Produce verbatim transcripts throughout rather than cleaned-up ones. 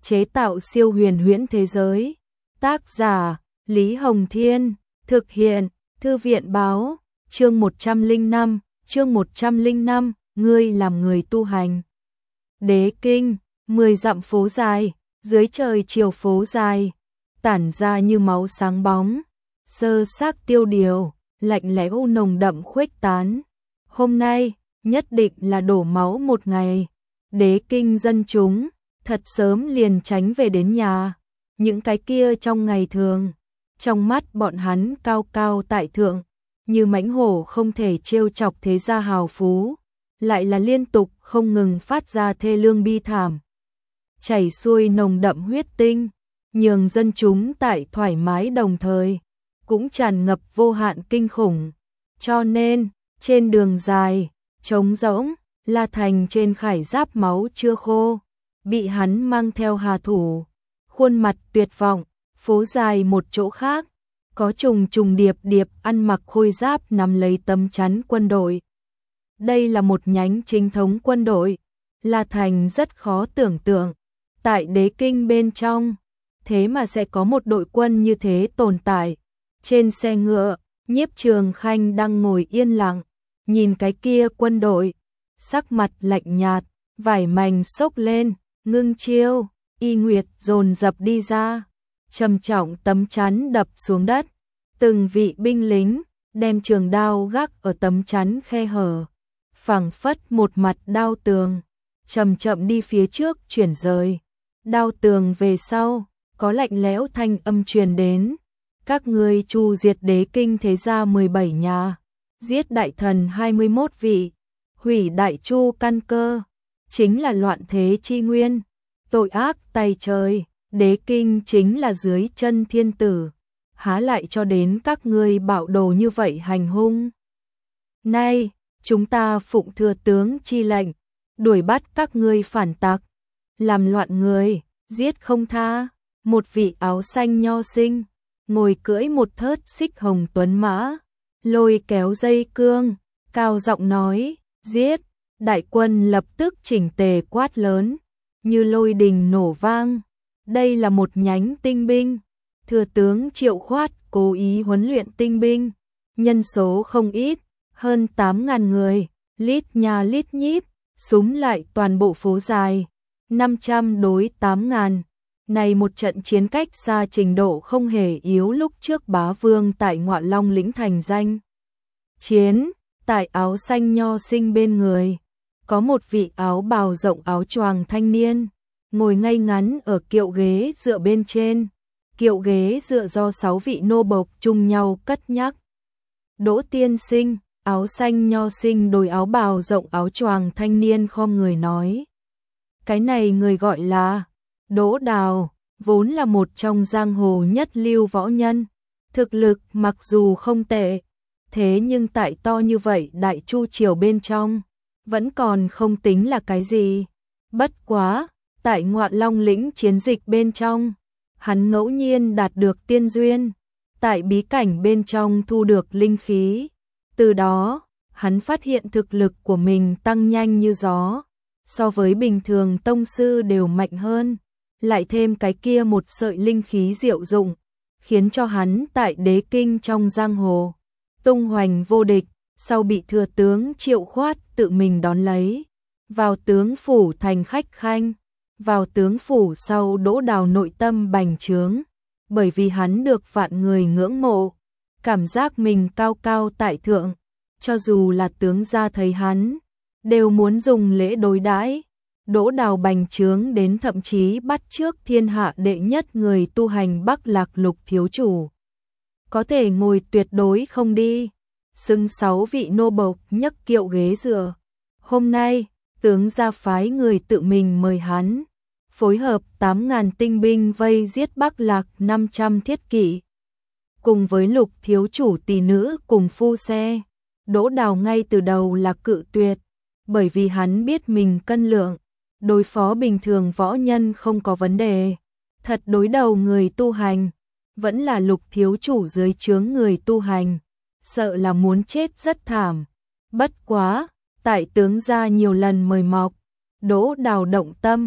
chế tạo siêu huyền huyễn thế giới. Tác giả Lý Hồng Thiên, thực hiện Thư viện Báo. Chương một trăm lẻ năm, chương một trăm lẻ năm, ngươi làm người tu hành. Đế kinh, mười dặm phố dài, dưới trời chiều phố dài, tản ra như máu sáng bóng, sơ xác tiêu điều, lạnh lẽo nồng đậm khuếch tán. Hôm nay, nhất định là đổ máu một ngày. Đế kinh dân chúng, thật sớm liền tránh về đến nhà. Những cái kia trong ngày thường, trong mắt bọn hắn cao cao tại thượng, như mãnh hổ không thể trêu chọc thế gia hào phú, lại là liên tục không ngừng phát ra thê lương bi thảm. Chảy xuôi nồng đậm huyết tinh, nhường dân chúng tại thoải mái đồng thời, cũng tràn ngập vô hạn kinh khủng. Cho nên, trên đường dài, trống rỗng, La Thành trên khải giáp máu chưa khô, bị hắn mang theo hà thủ, khuôn mặt tuyệt vọng. Phố dài một chỗ khác, có trùng trùng điệp điệp ăn mặc khôi giáp nắm lấy tấm chắn quân đội. Đây là một nhánh chính thống quân đội. La Thành rất khó tưởng tượng, tại đế kinh bên trong, thế mà sẽ có một đội quân như thế tồn tại. Trên xe ngựa, Nhiếp Trường Khanh đang ngồi yên lặng, nhìn cái kia quân đội, sắc mặt lạnh nhạt, vải mảnh xốc lên, ngưng chiêu, Y Nguyệt dồn dập đi ra, trầm trọng tấm chắn đập xuống đất. Từng vị binh lính đem trường đao gác ở tấm chắn khe hở, phảng phất một mặt đao tường, chậm chậm đi phía trước chuyển rời. Đao tường về sau, có lạnh lẽo thanh âm truyền đến. Các ngươi chu diệt đế kinh thế gia mười bảy nhà, giết đại thần hai mươi mốt vị, hủy đại chu căn cơ, chính là loạn thế chi nguyên, tội ác tày trời. Đế kinh chính là dưới chân thiên tử, há lại cho đến các ngươi bạo đồ như vậy hành hung. Nay, chúng ta phụng thừa tướng chi lệnh, đuổi bắt các ngươi phản tặc, làm loạn người, giết không tha. Một vị áo xanh nho sinh, ngồi cưỡi một thớt xích hồng tuấn mã, lôi kéo dây cương, cao giọng nói, giết. Đại quân lập tức chỉnh tề quát lớn, như lôi đình nổ vang. Đây là một nhánh tinh binh, thừa tướng Triệu Khoát cố ý huấn luyện tinh binh, nhân số không ít, hơn tám ngàn người, lít nhà lít nhít, súng lại toàn bộ phố dài, năm trăm đối tám ngàn. Này một trận chiến cách xa trình độ không hề yếu lúc trước bá vương tại Ngoại Long lĩnh thành danh. Chiến, tại áo xanh nho sinh bên người, có một vị áo bào rộng áo choàng thanh niên, ngồi ngay ngắn ở kiệu ghế dựa bên trên. Kiệu ghế dựa do sáu vị nô bộc chung nhau cất nhắc. Đỗ tiên sinh, áo xanh nho sinh đổi áo bào rộng áo choàng thanh niên khom người nói. Cái này người gọi là Đỗ Đào, vốn là một trong giang hồ nhất lưu võ nhân. Thực lực mặc dù không tệ, thế nhưng tại to như vậy đại chu triều bên trong, vẫn còn không tính là cái gì. Bất quá, tại Ngoại Long lĩnh chiến dịch bên trong, hắn ngẫu nhiên đạt được tiên duyên, tại bí cảnh bên trong thu được linh khí. Từ đó, hắn phát hiện thực lực của mình tăng nhanh như gió, so với bình thường tông sư đều mạnh hơn, lại thêm cái kia một sợi linh khí diệu dụng, khiến cho hắn tại đế kinh trong giang hồ tung hoành vô địch. Sau bị thừa tướng Triệu Khoát tự mình đón lấy, vào tướng phủ thành khách khanh. Vào tướng phủ sau, Đỗ Đào nội tâm bành trướng, bởi vì hắn được vạn người ngưỡng mộ, cảm giác mình cao cao tại thượng, cho dù là tướng gia thấy hắn, đều muốn dùng lễ đối đãi. Đỗ Đào bành trướng đến thậm chí bắt chước thiên hạ đệ nhất người tu hành Bắc Lạc Lục thiếu chủ, có thể ngồi tuyệt đối không đi, xưng sáu vị nô bộc nhấc kiệu ghế dựa. Hôm nay, tướng gia phái người tự mình mời hắn, phối hợp tám ngàn tinh binh vây giết Bắc Lạc năm trăm thiết kỵ. Cùng với Lục thiếu chủ tỷ nữ cùng phu xe, Đỗ Đào ngay từ đầu là cự tuyệt, bởi vì hắn biết mình cân lượng, đối phó bình thường võ nhân không có vấn đề. Thật đối đầu người tu hành, vẫn là Lục thiếu chủ dưới trướng người tu hành, sợ là muốn chết rất thảm. Bất quá, tại tướng gia nhiều lần mời mọc, Đỗ Đào động tâm,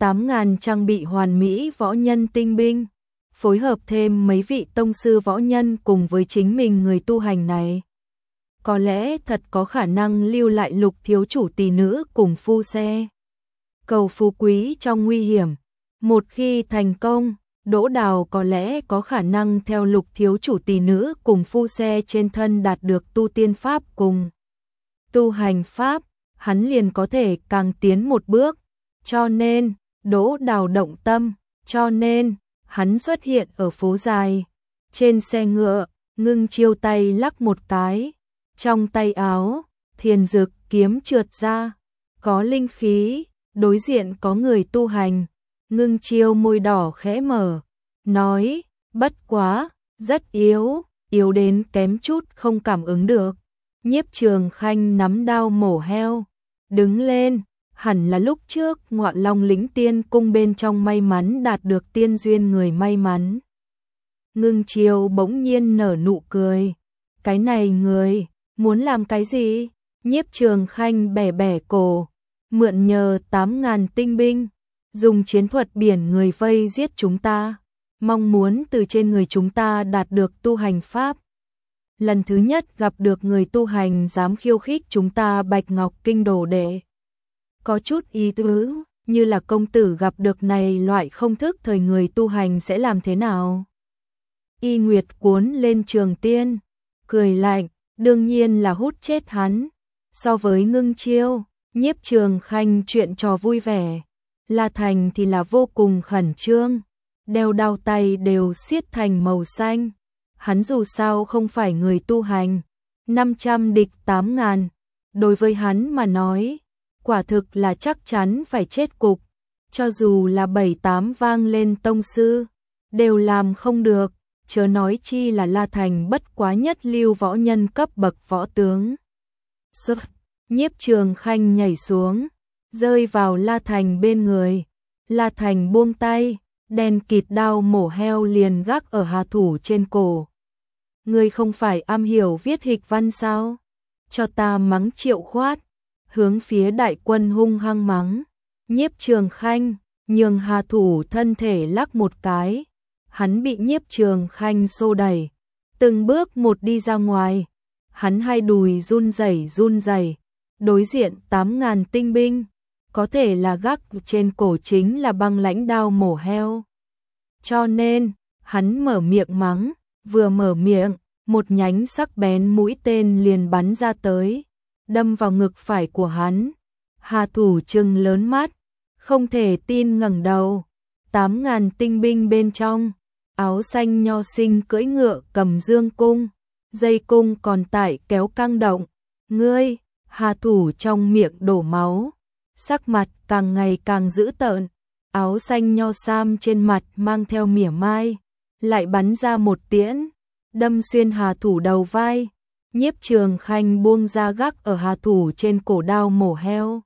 tám ngàn trang bị hoàn mỹ võ nhân tinh binh, phối hợp thêm mấy vị tông sư võ nhân cùng với chính mình người tu hành này. Có lẽ thật có khả năng lưu lại Lục thiếu chủ tỷ nữ cùng phu xe. Cầu phú quý trong nguy hiểm. Một khi thành công, Đỗ Đào có lẽ có khả năng theo Lục thiếu chủ tỷ nữ cùng phu xe trên thân đạt được tu tiên pháp cùng tu hành pháp, hắn liền có thể càng tiến một bước. Cho nên, Đỗ Đào động tâm, cho nên, hắn xuất hiện ở phố dài. Trên xe ngựa, Ngưng Chiêu tay lắc một cái. Trong tay áo, thiền dực kiếm trượt ra. Có linh khí, đối diện có người tu hành. Ngưng Chiêu môi đỏ khẽ mở, nói, bất quá, rất yếu, yếu đến kém chút không cảm ứng được. Nhiếp Trường Khanh nắm đao mổ heo, đứng lên, hẳn là lúc trước Ngọa Long Lĩnh Tiên Cung bên trong may mắn đạt được tiên duyên người may mắn. Ngưng Chiêu bỗng nhiên nở nụ cười, cái này người, muốn làm cái gì? Nhiếp Trường Khanh bẻ bẻ cổ, mượn nhờ tám ngàn tinh binh, dùng chiến thuật biển người vây giết chúng ta, mong muốn từ trên người chúng ta đạt được tu hành pháp. Lần thứ nhất gặp được người tu hành dám khiêu khích chúng ta Bạch Ngọc Kinh đồ đệ. Có chút ý tứ, như là công tử gặp được này loại không thức thời người tu hành sẽ làm thế nào? Y Nguyệt cuốn lên Trường Tiên, cười lạnh, đương nhiên là hút chết hắn. So với Ngưng Chiêu, Nhiếp Trường Khanh chuyện trò vui vẻ, La Thành thì là vô cùng khẩn trương, đeo đao tay đều xiết thành màu xanh. Hắn dù sao không phải người tu hành, năm trăm địch tám ngàn, đối với hắn mà nói, quả thực là chắc chắn phải chết cục, cho dù là bảy tám vang lên tông sư, đều làm không được, chớ nói chi là La Thành bất quá nhất lưu võ nhân cấp bậc võ tướng. Sức, Nhiếp Trường Khanh nhảy xuống, rơi vào La Thành bên người, La Thành buông tay, đen kịt đao mổ heo liền gác ở Hà thủ trên cổ. Ngươi không phải am hiểu viết hịch văn sao? Cho ta mắng Triệu Khoát, hướng phía đại quân hung hăng mắng. Nhiếp Trường Khanh, nhường Hà thủ thân thể lắc một cái. Hắn bị Nhiếp Trường Khanh xô đẩy, từng bước một đi ra ngoài. Hắn hai đùi run rẩy run rẩy, đối diện tám ngàn tinh binh, có thể là gác trên cổ chính là băng lãnh đao mổ heo. Cho nên, hắn mở miệng mắng, vừa mở miệng, một nhánh sắc bén mũi tên liền bắn ra tới, đâm vào ngực phải của hắn. Hà thủ trừng lớn mắt, không thể tin ngẩng đầu. Tám ngàn tinh binh bên trong, áo xanh nho sinh cưỡi ngựa cầm dương cung, dây cung còn tại kéo căng động. Ngươi, Hà thủ trong miệng đổ máu, sắc mặt càng ngày càng dữ tợn, áo xanh nho sam trên mặt mang theo mỉa mai, lại bắn ra một tiễn, đâm xuyên Hà thủ đầu vai. Nhiếp Trường Khanh buông ra gác ở Hà thủ trên cổ đao mổ heo.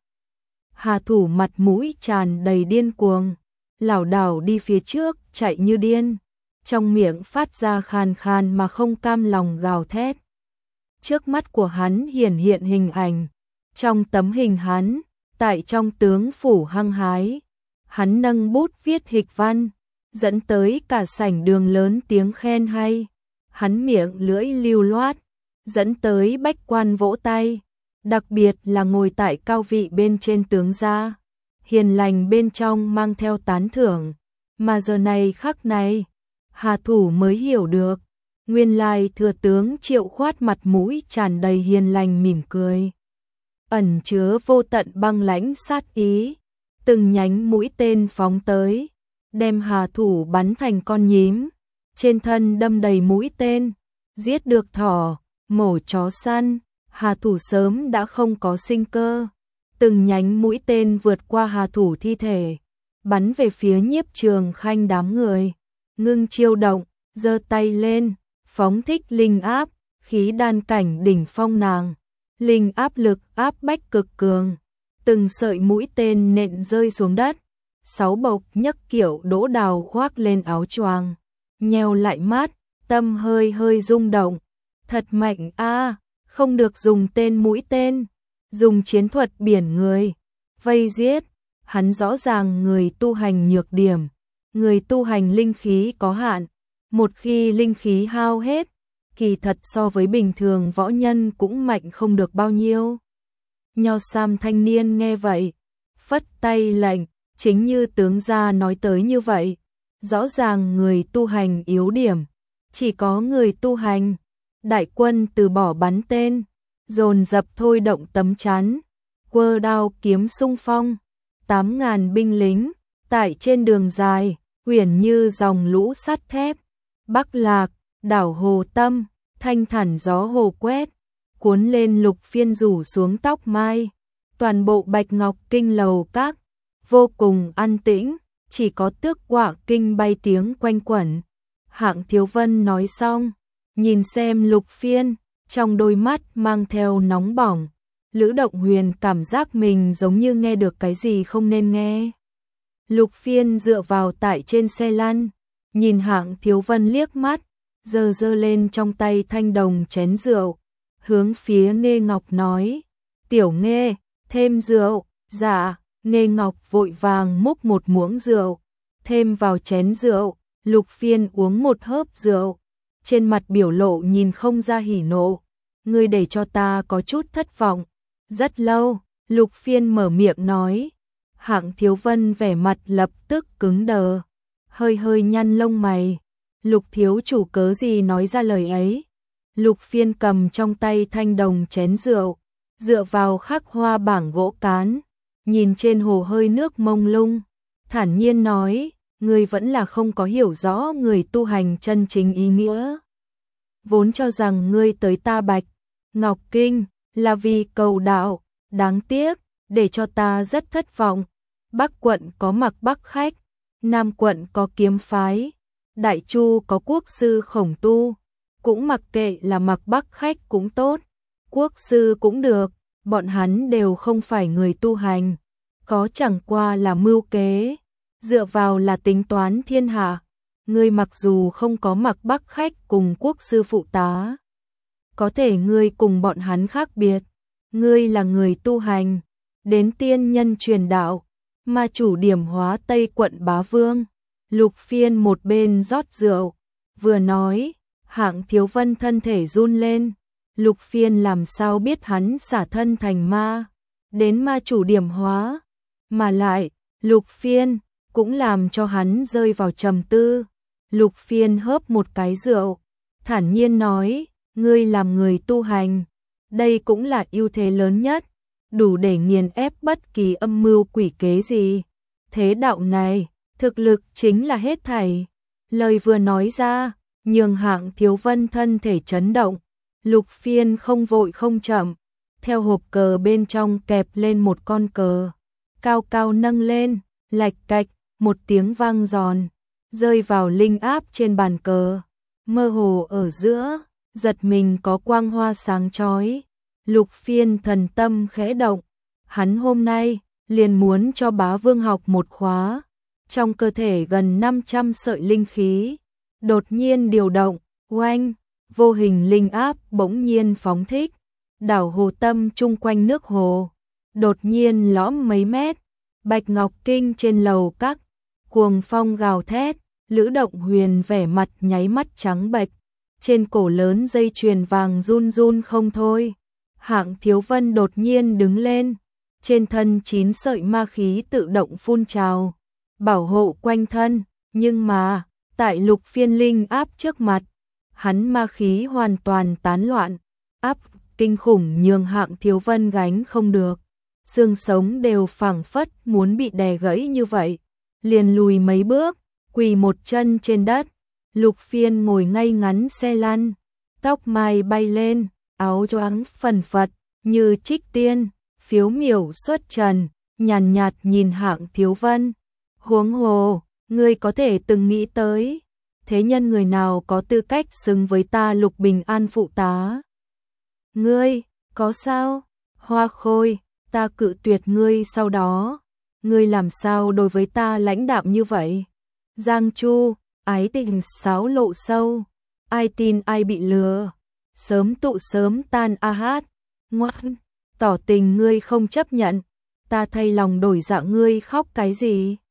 Hà thủ mặt mũi tràn đầy điên cuồng, lảo đảo đi phía trước, chạy như điên, trong miệng phát ra khàn khàn mà không cam lòng gào thét. Trước mắt của hắn hiển hiện hình ảnh, trong tấm hình hắn, tại trong tướng phủ hăng hái, hắn nâng bút viết hịch văn, dẫn tới cả sảnh đường lớn tiếng khen hay. Hắn miệng lưỡi lưu loát, dẫn tới bách quan vỗ tay, đặc biệt là ngồi tại cao vị bên trên tướng gia, hiền lành bên trong mang theo tán thưởng. Mà giờ này khắc này, Hà thủ mới hiểu được, nguyên lai thừa tướng Triệu Khoát mặt mũi tràn đầy hiền lành mỉm cười, ẩn chứa vô tận băng lãnh sát ý, từng nhánh mũi tên phóng tới, đem Hà thủ bắn thành con nhím, trên thân đâm đầy mũi tên, giết được thỏ, mổ chó săn, Hà thủ sớm đã không có sinh cơ. Từng nhánh mũi tên vượt qua Hà thủ thi thể, bắn về phía Nhiếp Trường Khanh đám người. Ngưng Chiêu động, giơ tay lên, phóng thích linh áp, khí đan cảnh đỉnh phong nàng. Linh áp lực áp bách cực cường, từng sợi mũi tên nện rơi xuống đất. Sáu bộc nhấc kiểu Đỗ Đào khoác lên áo choàng, nheo lại mắt, tâm hơi hơi rung động. Thật mạnh a, không được dùng tên mũi tên, dùng chiến thuật biển người, vây giết. hắn rõ ràng người tu hành nhược điểm, người tu hành linh khí có hạn, một khi linh khí hao hết, kỳ thật so với bình thường võ nhân cũng mạnh không được bao nhiêu. Nho sam thanh niên nghe vậy, phất tay lệnh, chính như tướng gia nói tới như vậy, rõ ràng người tu hành yếu điểm, chỉ có người tu hành. Đại quân từ bỏ bắn tên, dồn dập thôi động tấm chắn, quơ đao kiếm xung phong, tám ngàn binh lính, tại trên đường dài, uyển như dòng lũ sắt thép, Bắc Lạc, đảo Hồ Tâm, thanh thản gió hồ quét, cuốn lên Lục Phiên rủ xuống tóc mai, toàn bộ Bạch Ngọc Kinh lầu các, vô cùng an tĩnh, chỉ có tước quả kinh bay tiếng quanh quẩn. Hạng Thiếu Vân nói xong, nhìn xem Lục Phiên, trong đôi mắt mang theo nóng bỏng, Lữ Động Huyền cảm giác mình giống như nghe được cái gì không nên nghe. Lục Phiên dựa vào tại trên xe lăn, nhìn Hạng Thiếu Vân liếc mắt, giơ giơ lên trong tay thanh đồng chén rượu, hướng phía Nghê Ngọc nói, tiểu Nghê, thêm rượu. Dạ. Nghê Ngọc vội vàng múc một muỗng rượu, thêm vào chén rượu, Lục Phiên uống một hớp rượu, trên mặt biểu lộ nhìn không ra hỉ nộ, ngươi để cho ta có chút thất vọng. Rất lâu, Lục Phiên mở miệng nói, Hạng Thiếu Vân vẻ mặt lập tức cứng đờ, hơi hơi nhăn lông mày, Lục thiếu chủ cớ gì nói ra lời ấy. Lục Phiên cầm trong tay thanh đồng chén rượu, dựa vào khắc hoa bảng gỗ cán, nhìn trên hồ hơi nước mông lung, thản nhiên nói, ngươi vẫn là không có hiểu rõ người tu hành chân chính ý nghĩa. Vốn cho rằng ngươi tới ta Bạch Ngọc Kinh là vì cầu đạo, đáng tiếc, để cho ta rất thất vọng. Bắc quận có Mặc Bắc khách, Nam quận có Kiếm phái, Đại Chu có quốc sư Khổng Tu, cũng mặc kệ là Mặc Bắc khách cũng tốt, quốc sư cũng được, bọn hắn đều không phải người tu hành, có chẳng qua là mưu kế, dựa vào là tính toán thiên hạ. Ngươi mặc dù không có Mặc Bắc khách cùng quốc sư phụ tá, có thể ngươi cùng bọn hắn khác biệt, ngươi là người tu hành, đến tiên nhân truyền đạo, mà chủ điểm hóa Tây quận bá vương. Lục Phiên một bên rót rượu, vừa nói, Hạng Thiếu Vân thân thể run lên, Lục Phiên làm sao biết hắn xả thân thành ma, đến ma chủ điểm hóa, mà lại, Lục Phiên cũng làm cho hắn rơi vào trầm tư. Lục Phiên hớp một cái rượu, thản nhiên nói, ngươi làm người tu hành, đây cũng là ưu thế lớn nhất, đủ để nghiền ép bất kỳ âm mưu quỷ kế gì. Thế đạo này, thực lực chính là hết thảy. Lời vừa nói ra, nhường Hạng Thiếu Vân thân thể chấn động. Lục Phiên không vội không chậm, theo hộp cờ bên trong kẹp lên một con cờ, cao cao nâng lên, lạch cạch, một tiếng vang giòn, rơi vào linh áp trên bàn cờ, mơ hồ ở giữa, giật mình có quang hoa sáng chói. Lục Phiên thần tâm khẽ động, hắn hôm nay liền muốn cho bá vương học một khóa. Trong cơ thể gần năm trăm sợi linh khí đột nhiên điều động, oanh, vô hình linh áp bỗng nhiên phóng thích, đảo Hồ Tâm chung quanh nước hồ đột nhiên lõm mấy mét. Bạch Ngọc Kinh trên lầu các, cuồng phong gào thét, Lữ Động Huyền vẻ mặt nháy mắt trắng bệch, trên cổ lớn dây chuyền vàng run run không thôi. Hạng Thiếu Vân đột nhiên đứng lên, trên thân chín sợi ma khí tự động phun trào, bảo hộ quanh thân, nhưng mà, tại Lục Phiên linh áp trước mặt, hắn ma khí hoàn toàn tán loạn, áp kinh khủng nhường Hạng Thiếu Vân gánh không được, xương sống đều phảng phất muốn bị đè gãy như vậy, liền lùi mấy bước, quỳ một chân trên đất. Lục Phiên ngồi ngay ngắn xe lăn, tóc mai bay lên, áo choàng phần phật như trích tiên, phiếu miểu xuất trần, nhàn nhạt, nhạt nhìn Hạng Thiếu Vân. Huống hồ, ngươi có thể từng nghĩ tới, thế nhân người nào có tư cách xứng với ta Lục Bình An phụ tá? Ngươi, có sao? Hoa Khôi, ta cự tuyệt ngươi sau đó, ngươi làm sao đối với ta lãnh đạm như vậy? Giang Chu, ái tình sáo lộ sâu, ai tin ai bị lừa, sớm tụ sớm tan a hát, ngoan, tỏ tình ngươi không chấp nhận, ta thay lòng đổi dạ ngươi khóc cái gì?